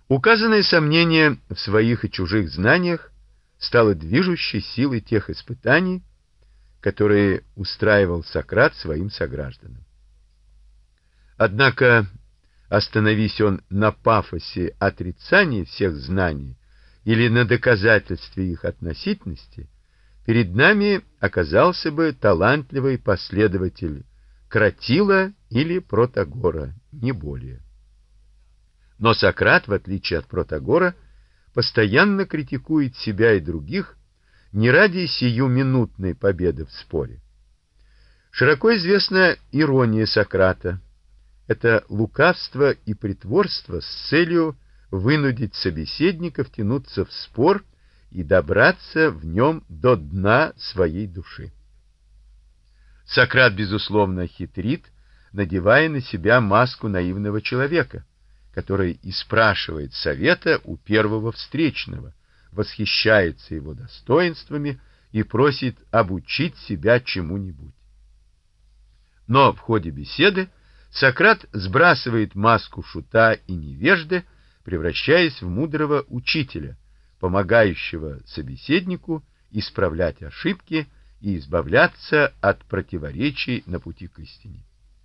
Указанное сомнение в своих и чужих знаниях стало движущей силой тех испытаний, которые устраивал Сократ своим согражданам. Однако, остановись он на пафосе отрицания всех знаний или на доказательстве их относительности, перед нами оказался бы талантливый последователь Кратила или Протагора, не более. Но Сократ, в отличие от Протагора, постоянно критикует себя и других не ради сиюминутной победы в споре. Широко известна ирония Сократа. Это лукавство и притворство с целью вынудить собеседника втянуться в спор и добраться в нем до дна своей души. Сократ, безусловно, хитрит, надевая на себя маску наивного человека, который и спрашивает совета у первого встречного, восхищается его достоинствами и просит обучить себя чему-нибудь. Но в ходе беседы Сократ сбрасывает маску шута и невежды, превращаясь в мудрого учителя, помогающего собеседнику исправлять ошибки и избавляться от противоречий на пути к истине.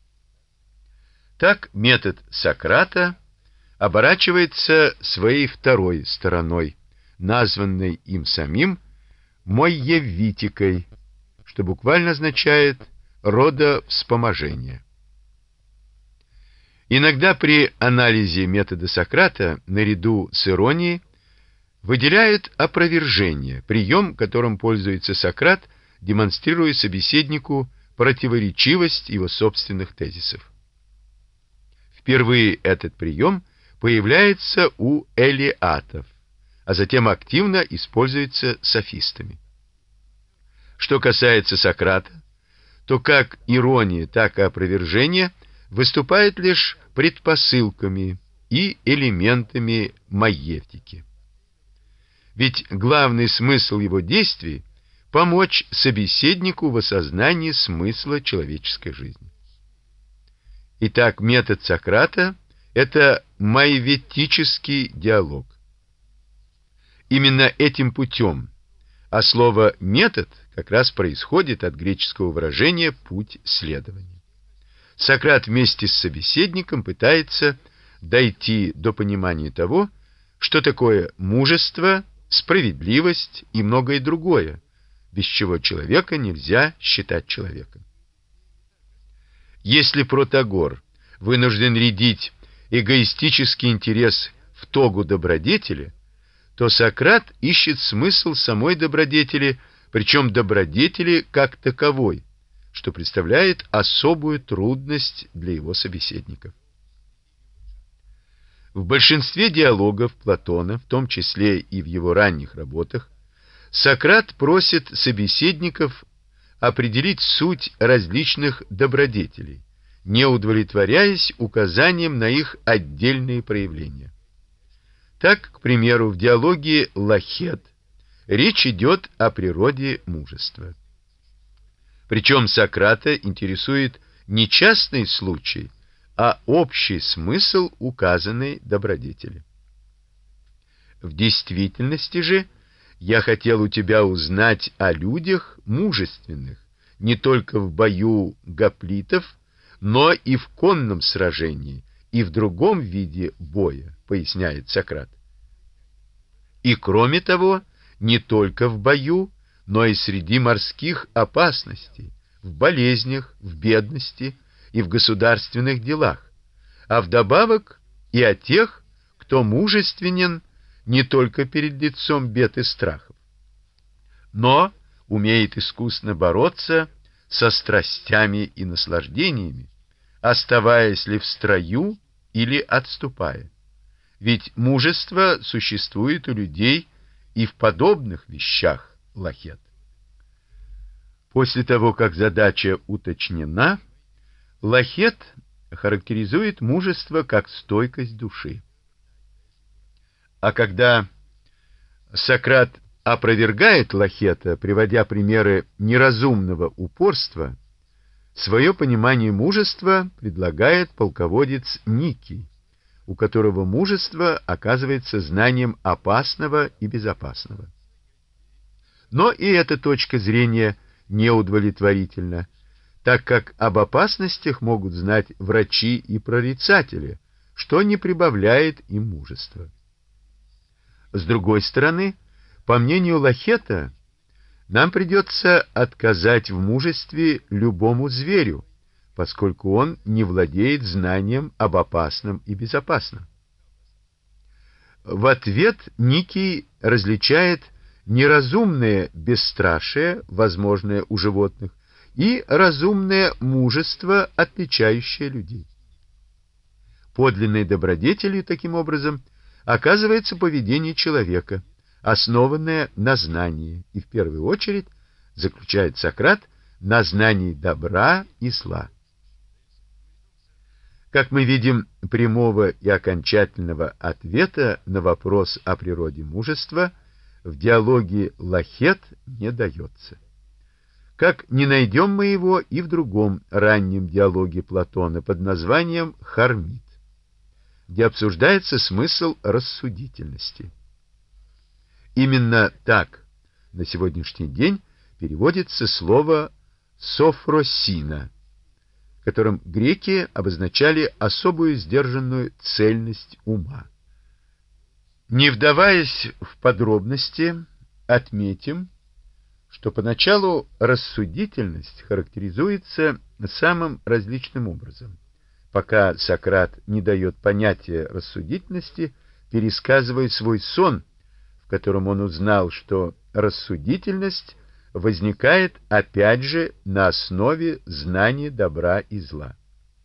Так метод Сократа оборачивается своей второй стороной, названной им самим моевитикой, что буквально означает родовспоможение. Иногда при анализе метода Сократа наряду с иронией выделяют опровержение, прием, которым пользуется Сократ, демонстрируя собеседнику противоречивость его собственных тезисов. Впервые этот прием появляется у элиатов, а затем активно используется софистами. Что касается Сократа, то как ирония, так и опровержение выступают лишь предпосылками и элементами маевтики. Ведь главный смысл его действий — помочь собеседнику в осознании смысла человеческой жизни. Итак, метод Сократа — это маевтический диалог. Именно этим путем, а слово «метод» как раз происходит от греческого выражения «путь следования». Сократ вместе с собеседником пытается дойти до понимания того, что такое мужество, справедливость и многое другое, без чего человека нельзя считать человеком. Если Протагор вынужден рядить эгоистический интерес в тогу добродетели, то Сократ ищет смысл самой добродетели, причем добродетели как таковой, что представляет особую трудность для его собеседников. В большинстве диалогов Платона, в том числе и в его ранних работах, Сократ просит собеседников определить суть различных добродетелей, не удовлетворяясь указанием на их отдельные проявления. Так, к примеру, в диалоге «Лахет» речь идет о природе мужества. Причем Сократа интересует не частный случай, а общий смысл указанной добродетели. В действительности же я хотел у тебя узнать о людях мужественных, не только в бою гоплитов, но и в конном сражении, и в другом виде боя, поясняет Сократ. И кроме того, не только в бою, но и среди морских опасностей, в болезнях, в бедности и в государственных делах, а вдобавок и о тех, кто мужественен не только перед лицом бед и страхов, но умеет искусно бороться со страстями и наслаждениями, оставаясь ли в строю или отступая. Ведь мужество существует у людей и в подобных вещах, Лахет. После того, как задача уточнена, Лахет характеризует мужество как стойкость души. А когда Сократ опровергает Лахета, приводя примеры неразумного упорства, свое понимание мужества предлагает полководец Никий, у которого мужество оказывается знанием опасного и безопасного. Но и эта точка зрения неудовлетворительна, так как об опасностях могут знать врачи и прорицатели, что не прибавляет им мужества. С другой стороны, по мнению Лахета, нам придется отказать в мужестве любому зверю, поскольку он не владеет знанием об опасном и безопасном. В ответ Никий различает неразумное бесстрашие, возможное у животных, и разумное мужество, отличающее людей. Подлинной добродетелью, таким образом, оказывается поведение человека, основанное на знании, и в первую очередь, заключает Сократ, на знании добра и зла. Как мы видим, прямого и окончательного ответа на вопрос о природе мужества в диалоге Лахет не дается. Как не найдем мы его и в другом раннем диалоге Платона под названием «Хармит», где обсуждается смысл рассудительности. Именно так на сегодняшний день переводится слово «софросина», которым греки обозначали особую сдержанную цельность ума. Не вдаваясь в подробности, отметим, что поначалу рассудительность характеризуется самым различным образом, пока Сократ не дает понятия рассудительности, пересказывая свой сон, в котором он узнал, что рассудительность возникает опять же на основе знания добра и зла.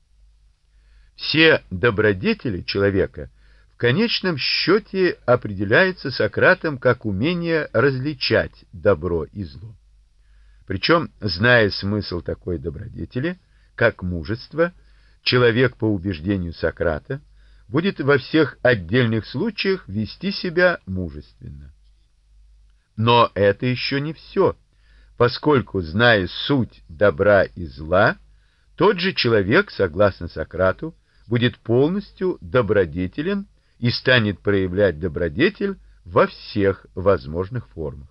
Все добродетели человека в конечном счете определяются Сократом как умение различать добро и зло. Причем, зная смысл такой добродетели, как мужество, человек, по убеждению Сократа, будет во всех отдельных случаях вести себя мужественно. Но это еще не все, поскольку, зная суть добра и зла, тот же человек, согласно Сократу, будет полностью добродетелен и станет проявлять добродетель во всех возможных формах.